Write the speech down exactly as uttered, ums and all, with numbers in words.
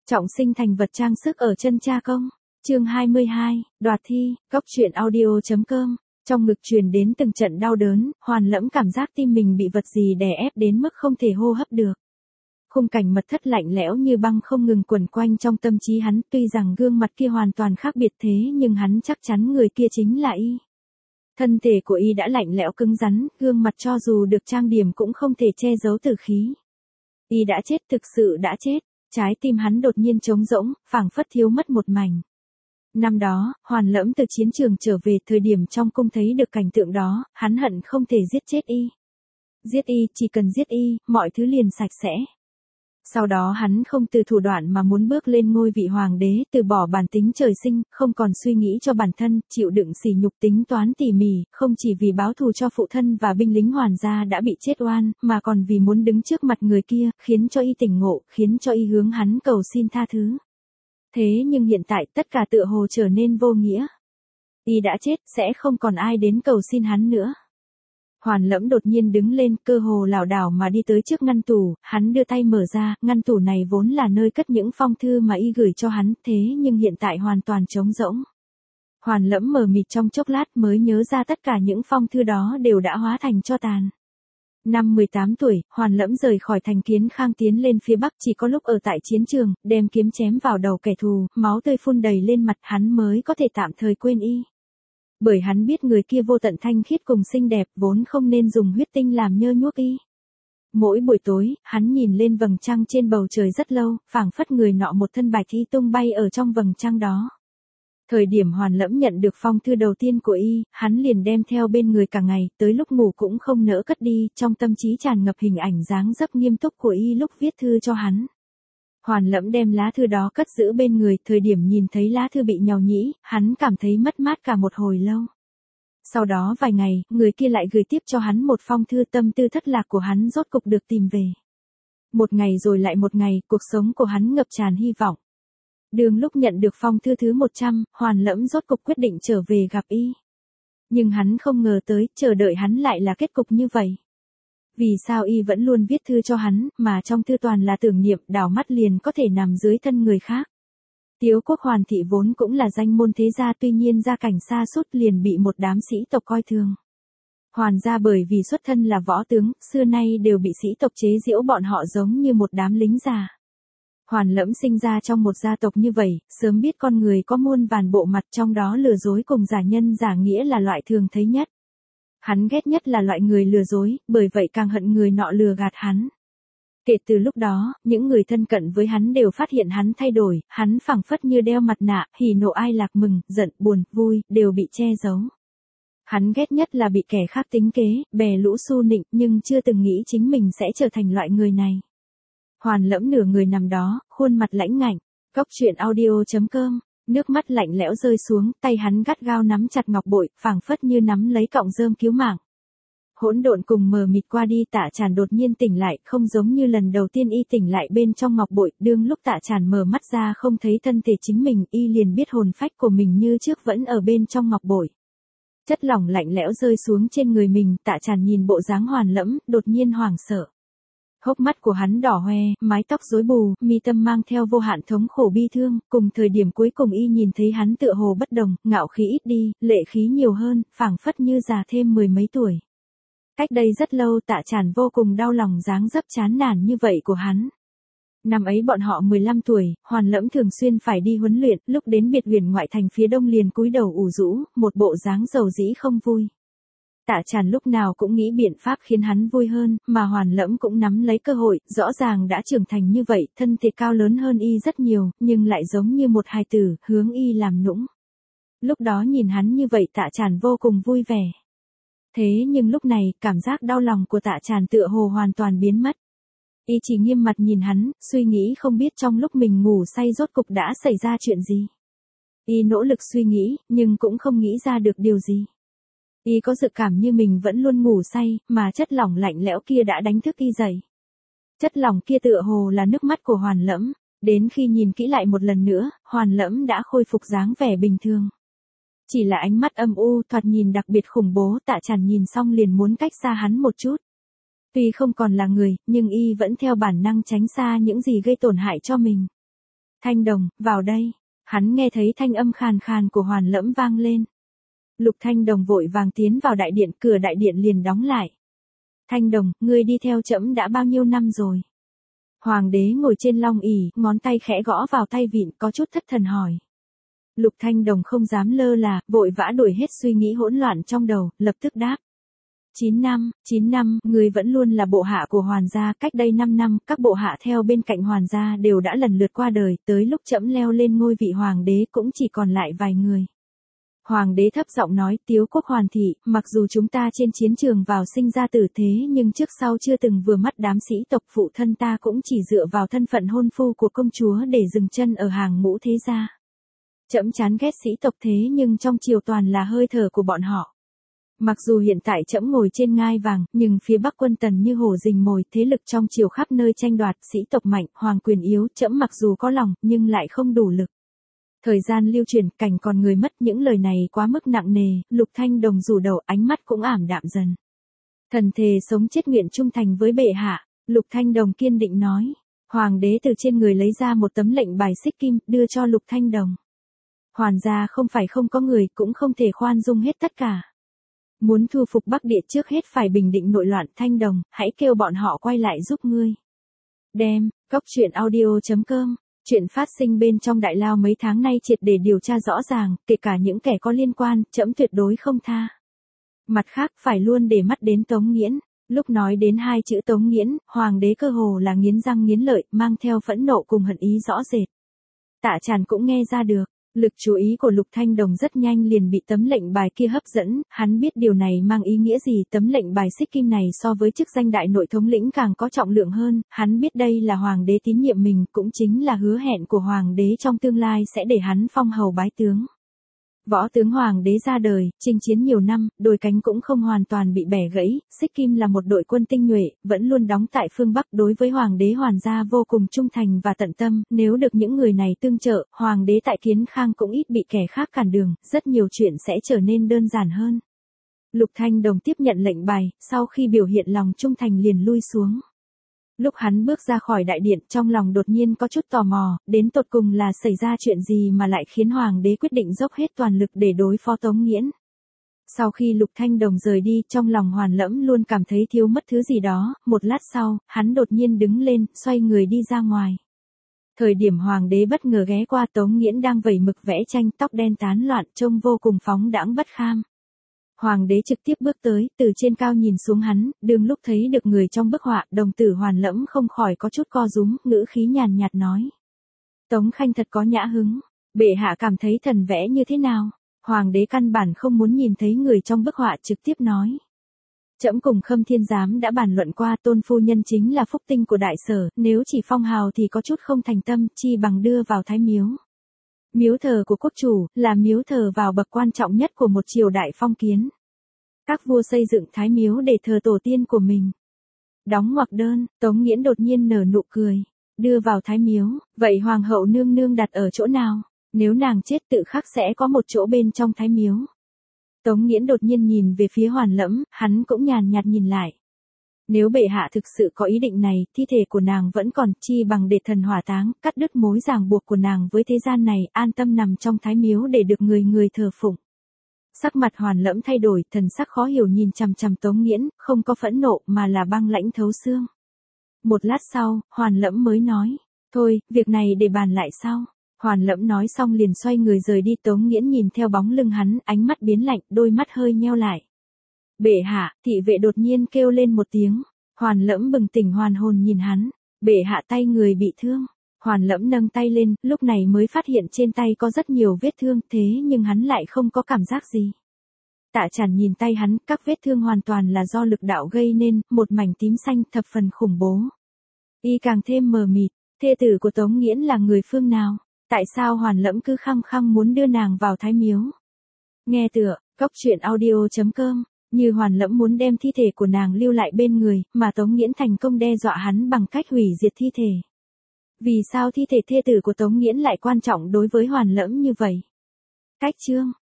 Trọng sinh thành vật trang sức ở chân cha công. Chương hai mươi hai, đoạt thi, góc truyện audio chấm com. Trong ngực truyền đến từng trận đau đớn, Hoàn Lẫm cảm giác tim mình bị vật gì đè ép đến mức không thể hô hấp được. Khung cảnh mật thất lạnh lẽo như băng không ngừng quẩn quanh trong tâm trí hắn, tuy rằng gương mặt kia hoàn toàn khác biệt thế nhưng hắn chắc chắn người kia chính là y. Thân thể của y đã lạnh lẽo cứng rắn, gương mặt cho dù được trang điểm cũng không thể che giấu tử khí. Y đã chết, thực sự đã chết. Trái tim hắn đột nhiên trống rỗng, phảng phất thiếu mất một mảnh. Năm đó, Hoàn Lẫm từ chiến trường trở về, thời điểm trong cung thấy được cảnh tượng đó, hắn hận không thể giết chết y. Giết y, chỉ cần giết y, mọi thứ liền sạch sẽ. Sau đó hắn không từ thủ đoạn mà muốn bước lên ngôi vị hoàng đế, từ bỏ bản tính trời sinh, không còn suy nghĩ cho bản thân, chịu đựng sỉ nhục tính toán tỉ mỉ, không chỉ vì báo thù cho phụ thân và binh lính Hoàn gia đã bị chết oan, mà còn vì muốn đứng trước mặt người kia, khiến cho y tỉnh ngộ, khiến cho y hướng hắn cầu xin tha thứ. Thế nhưng hiện tại tất cả tựa hồ trở nên vô nghĩa. Y đã chết, sẽ không còn ai đến cầu xin hắn nữa. Hoàn Lẫm đột nhiên đứng lên, cơ hồ lảo đảo mà đi tới trước ngăn tủ, hắn đưa tay mở ra, ngăn tủ này vốn là nơi cất những phong thư mà y gửi cho hắn, thế nhưng hiện tại hoàn toàn trống rỗng. Hoàn Lẫm mờ mịt trong chốc lát mới nhớ ra tất cả những phong thư đó đều đã hóa thành tro tàn. Năm mười tám tuổi, Hoàn Lẫm rời khỏi thành Kiến Khang tiến lên phía Bắc, chỉ có lúc ở tại chiến trường, đem kiếm chém vào đầu kẻ thù, máu tươi phun đầy lên mặt, hắn mới có thể tạm thời quên y. Bởi hắn biết người kia vô tận thanh khiết cùng xinh đẹp, vốn không nên dùng huyết tinh làm nhơ nhuốc y. Mỗi buổi tối, hắn nhìn lên vầng trăng trên bầu trời rất lâu, phảng phất người nọ một thân bạch y tung bay ở trong vầng trăng đó. Thời điểm Hoàn Lẫm nhận được phong thư đầu tiên của y, hắn liền đem theo bên người cả ngày, tới lúc ngủ cũng không nỡ cất đi, trong tâm trí tràn ngập hình ảnh dáng dấp nghiêm túc của y lúc viết thư cho hắn. Hoàn Lẫm đem lá thư đó cất giữ bên người, thời điểm nhìn thấy lá thư bị nhàu nhĩ, hắn cảm thấy mất mát cả một hồi lâu. Sau đó vài ngày, người kia lại gửi tiếp cho hắn một phong thư, tâm tư thất lạc của hắn rốt cục được tìm về. Một ngày rồi lại một ngày, cuộc sống của hắn ngập tràn hy vọng. Đường lúc nhận được phong thư thứ một trăm, Hoàn Lẫm rốt cục quyết định trở về gặp y. Nhưng hắn không ngờ tới, chờ đợi hắn lại là kết cục như vậy. Vì sao y vẫn luôn viết thư cho hắn, mà trong thư toàn là tưởng niệm, đảo mắt liền có thể nằm dưới thân người khác. Tiếu quốc Hoàn thị vốn cũng là danh môn thế gia, tuy nhiên gia cảnh sa sút liền bị một đám sĩ tộc coi thường. Hoàn gia bởi vì xuất thân là võ tướng, xưa nay đều bị sĩ tộc chế giễu bọn họ giống như một đám lính già. Hoàn Lẫm sinh ra trong một gia tộc như vậy, sớm biết con người có muôn vàn bộ mặt, trong đó lừa dối cùng giả nhân giả nghĩa là loại thường thấy nhất. Hắn ghét nhất là loại người lừa dối, bởi vậy càng hận người nọ lừa gạt hắn. Kể từ lúc đó, những người thân cận với hắn đều phát hiện hắn thay đổi, hắn phảng phất như đeo mặt nạ, hỉ nộ ai lạc, mừng, giận, buồn, vui, đều bị che giấu. Hắn ghét nhất là bị kẻ khác tính kế, bè lũ su nịnh, nhưng chưa từng nghĩ chính mình sẽ trở thành loại người này. Hoàn Lẫm nửa người nằm đó, khuôn mặt lãnh ngạnh. Góc truyện audio chấm com. Nước mắt lạnh lẽo rơi xuống, tay hắn gắt gao nắm chặt ngọc bội, phảng phất như nắm lấy cọng rơm cứu mạng. Hỗn độn cùng mờ mịt qua đi, Tạ Tràn đột nhiên tỉnh lại, không giống như lần đầu tiên y tỉnh lại bên trong ngọc bội, đương lúc Tạ Tràn mở mắt ra không thấy thân thể chính mình, y liền biết hồn phách của mình như trước vẫn ở bên trong ngọc bội. Chất lỏng lạnh lẽo rơi xuống trên người mình, Tạ Tràn nhìn bộ dáng Hoàn Lẫm, đột nhiên hoảng sợ. Hốc mắt của hắn đỏ hoe, mái tóc rối bù, mi tâm mang theo vô hạn thống khổ bi thương, cùng thời điểm cuối cùng y nhìn thấy hắn tựa hồ bất đồng, ngạo khí ít đi, lệ khí nhiều hơn, phảng phất như già thêm mười mấy tuổi. Cách đây rất lâu, Tạ Tràn vô cùng đau lòng dáng dấp chán nản như vậy của hắn. Năm ấy bọn họ mười lăm tuổi, Hoàn Lẫm thường xuyên phải đi huấn luyện, lúc đến biệt huyền ngoại thành phía đông liền cúi đầu ủ rũ, một bộ dáng dầu dĩ không vui. Tạ Tràn lúc nào cũng nghĩ biện pháp khiến hắn vui hơn, mà Hoàn Lẫm cũng nắm lấy cơ hội, rõ ràng đã trưởng thành như vậy, thân thể cao lớn hơn y rất nhiều, nhưng lại giống như một hài tử, hướng y làm nũng. Lúc đó nhìn hắn như vậy, Tạ Tràn vô cùng vui vẻ. Thế nhưng lúc này, cảm giác đau lòng của Tạ Tràn tựa hồ hoàn toàn biến mất. Y chỉ nghiêm mặt nhìn hắn, suy nghĩ không biết trong lúc mình ngủ say rốt cục đã xảy ra chuyện gì. Y nỗ lực suy nghĩ, nhưng cũng không nghĩ ra được điều gì. Y có dự cảm như mình vẫn luôn ngủ say, mà chất lỏng lạnh lẽo kia đã đánh thức y dậy. Chất lỏng kia tựa hồ là nước mắt của Hoàn Lẫm, đến khi nhìn kỹ lại một lần nữa, Hoàn Lẫm đã khôi phục dáng vẻ bình thường. Chỉ là ánh mắt âm u, thoạt nhìn đặc biệt khủng bố, Tạ Tràn nhìn xong liền muốn cách xa hắn một chút. Tuy không còn là người, nhưng y vẫn theo bản năng tránh xa những gì gây tổn hại cho mình. Thanh Đồng, vào đây. Hắn nghe thấy thanh âm khàn khàn của Hoàn Lẫm vang lên. Lục Thanh Đồng vội vàng tiến vào đại điện, cửa đại điện liền đóng lại. Thanh Đồng, ngươi đi theo trẫm đã bao nhiêu năm rồi? Hoàng đế ngồi trên long ỷ, ngón tay khẽ gõ vào tay vịn, có chút thất thần hỏi. Lục Thanh Đồng không dám lơ là, vội vã đuổi hết suy nghĩ hỗn loạn trong đầu, lập tức đáp. chín năm, chín năm, ngươi vẫn luôn là bộ hạ của Hoàn gia, cách đây năm năm, các bộ hạ theo bên cạnh Hoàn gia đều đã lần lượt qua đời, tới lúc trẫm leo lên ngôi vị hoàng đế cũng chỉ còn lại vài người. Hoàng đế thấp giọng nói, Tiếu quốc Hoàn thị, mặc dù chúng ta trên chiến trường vào sinh ra tử thế nhưng trước sau chưa từng vừa mắt đám sĩ tộc, phụ thân ta cũng chỉ dựa vào thân phận hôn phu của công chúa để dừng chân ở hàng ngũ thế gia. Trẫm chán ghét sĩ tộc thế nhưng trong triều toàn là hơi thở của bọn họ. Mặc dù hiện tại trẫm ngồi trên ngai vàng, nhưng phía Bắc quân Tần như hổ rình mồi, thế lực trong triều khắp nơi tranh đoạt, sĩ tộc mạnh, hoàng quyền yếu, trẫm mặc dù có lòng, nhưng lại không đủ lực. Thời gian lưu truyền, cảnh còn người mất, những lời này quá mức nặng nề, Lục Thanh Đồng rủ đầu, ánh mắt cũng ảm đạm dần. Thần thề sống chết nguyện trung thành với bệ hạ, Lục Thanh Đồng kiên định nói. Hoàng đế từ trên người lấy ra một tấm lệnh bài xích kim, đưa cho Lục Thanh Đồng. Hoàn gia không phải không có người, cũng không thể khoan dung hết tất cả. Muốn thu phục Bắc Địa trước hết phải bình định nội loạn. Thanh Đồng, hãy kêu bọn họ quay lại giúp ngươi. Đem, Cốc Truyện Audio chấm com. Chuyện phát sinh bên trong đại lao mấy tháng nay triệt để điều tra rõ ràng, kể cả những kẻ có liên quan, trẫm tuyệt đối không tha. Mặt khác, phải luôn để mắt đến Tống Nghiễn. Lúc nói đến hai chữ Tống Nghiễn, hoàng đế cơ hồ là nghiến răng nghiến lợi, mang theo phẫn nộ cùng hận ý rõ rệt. Tạ Tràn cũng nghe ra được. Lực chú ý của Lục Thanh Đồng rất nhanh liền bị tấm lệnh bài kia hấp dẫn, hắn biết điều này mang ý nghĩa gì, tấm lệnh bài xích kim này so với chức danh đại nội thống lĩnh càng có trọng lượng hơn, hắn biết đây là hoàng đế tín nhiệm mình, cũng chính là hứa hẹn của hoàng đế trong tương lai sẽ để hắn phong hầu bái tướng. Võ tướng hoàng đế ra đời, chinh chiến nhiều năm, đôi cánh cũng không hoàn toàn bị bẻ gãy, xích kim là một đội quân tinh nhuệ, vẫn luôn đóng tại phương Bắc, đối với hoàng đế Hoàn gia vô cùng trung thành và tận tâm, nếu được những người này tương trợ, hoàng đế tại Kiến Khang cũng ít bị kẻ khác cản đường, rất nhiều chuyện sẽ trở nên đơn giản hơn. Lục Thanh Đồng tiếp nhận lệnh bài, sau khi biểu hiện lòng trung thành liền lui xuống. Lúc hắn bước ra khỏi đại điện, trong lòng đột nhiên có chút tò mò, đến tột cùng là xảy ra chuyện gì mà lại khiến hoàng đế quyết định dốc hết toàn lực để đối phó Tống Nghiễn. Sau khi Lục Thanh Đồng rời đi, trong lòng Hoàn Lẫm luôn cảm thấy thiếu mất thứ gì đó, một lát sau, hắn đột nhiên đứng lên, xoay người đi ra ngoài. Thời điểm hoàng đế bất ngờ ghé qua, Tống Nghiễn đang vẩy mực vẽ tranh, tóc đen tán loạn, trông vô cùng phóng đãng bất kham. Hoàng đế trực tiếp bước tới, từ trên cao nhìn xuống hắn, đương lúc thấy được người trong bức họa, đồng tử Hoàn Lẫm không khỏi có chút co rúm, ngữ khí nhàn nhạt nói. Tống Khanh thật có nhã hứng, bệ hạ cảm thấy thần vẽ như thế nào? Hoàng đế căn bản không muốn nhìn thấy người trong bức họa, trực tiếp nói. Trẫm cùng Khâm Thiên Giám đã bàn luận qua, tôn phu nhân chính là phúc tinh của đại sở, nếu chỉ phong hào thì có chút không thành tâm, chi bằng đưa vào thái miếu. Miếu thờ của quốc chủ, là miếu thờ vào bậc quan trọng nhất của một triều đại phong kiến. Các vua xây dựng thái miếu để thờ tổ tiên của mình. Đóng ngoặc đơn, Tống Nghiễn đột nhiên nở nụ cười. Đưa vào thái miếu, vậy hoàng hậu nương nương đặt ở chỗ nào? Nếu nàng chết tự khắc sẽ có một chỗ bên trong thái miếu. Tống Nghiễn đột nhiên nhìn về phía Hoàn Lẫm, hắn cũng nhàn nhạt nhìn lại. Nếu bệ hạ thực sự có ý định này, thi thể của nàng vẫn còn, chi bằng để thần hỏa táng, cắt đứt mối ràng buộc của nàng với thế gian này, an tâm nằm trong thái miếu để được người người thờ phụng. Sắc mặt Hoàn Lẫm thay đổi, thần sắc khó hiểu nhìn chằm chằm Tống Nghiễn, không có phẫn nộ mà là băng lãnh thấu xương. Một lát sau, Hoàn Lẫm mới nói, thôi, việc này để bàn lại sau. Hoàn Lẫm nói xong liền xoay người rời đi. Tống Nghiễn nhìn theo bóng lưng hắn, ánh mắt biến lạnh, đôi mắt hơi nheo lại. Bệ hạ, thị vệ đột nhiên kêu lên một tiếng. Hoàn Lẫm bừng tỉnh hoàn hồn nhìn hắn. Bệ hạ, tay người bị thương. Hoàn Lẫm nâng tay lên, lúc này mới phát hiện trên tay có rất nhiều vết thương, thế nhưng hắn lại không có cảm giác gì. Tạ Tràn nhìn tay hắn, các vết thương hoàn toàn là do lực đạo gây nên, một mảnh tím xanh thập phần khủng bố. Y càng thêm mờ mịt, thê tử của Tống Nghiễn là người phương nào? Tại sao Hoàn Lẫm cứ khăng khăng muốn đưa nàng vào thái miếu? Nghe tựa, Cốc Truyện Audio chấm com. Như Hoàn Lẫm muốn đem thi thể của nàng lưu lại bên người, mà Tống Nghiễn thành công đe dọa hắn bằng cách hủy diệt thi thể. Vì sao thi thể thê tử của Tống Nghiễn lại quan trọng đối với Hoàn Lẫm như vậy? Cách chương